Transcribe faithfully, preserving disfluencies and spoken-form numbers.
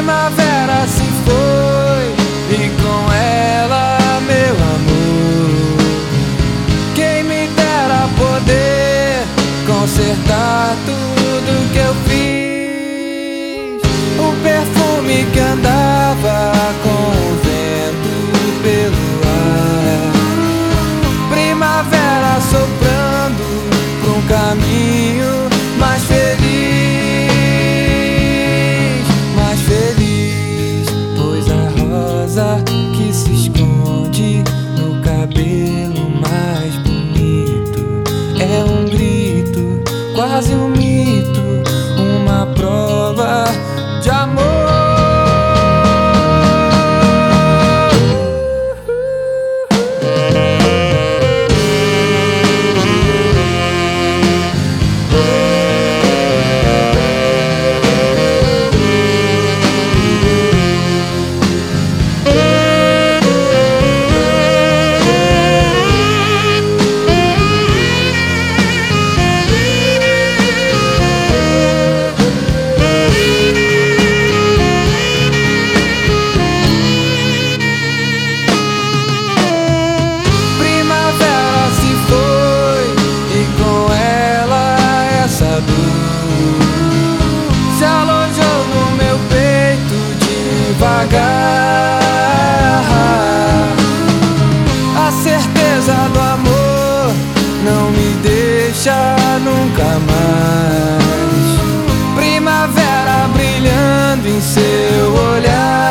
Primavera se foi e com ela meu amor. Quem me dera poder consertar tudo que eu fiz. O perfume que andava com o vento pelo ar. Primavera soprando pra um caminho mais feliz. Mais feliz, pois a rosa que se esconde no cabelo mais bonito é um grito, quase um mito, uma prova de amor. Se alojou no meu peito devagar. A certeza do amor não me deixa nunca mais. Primavera brilhando em seu olhar.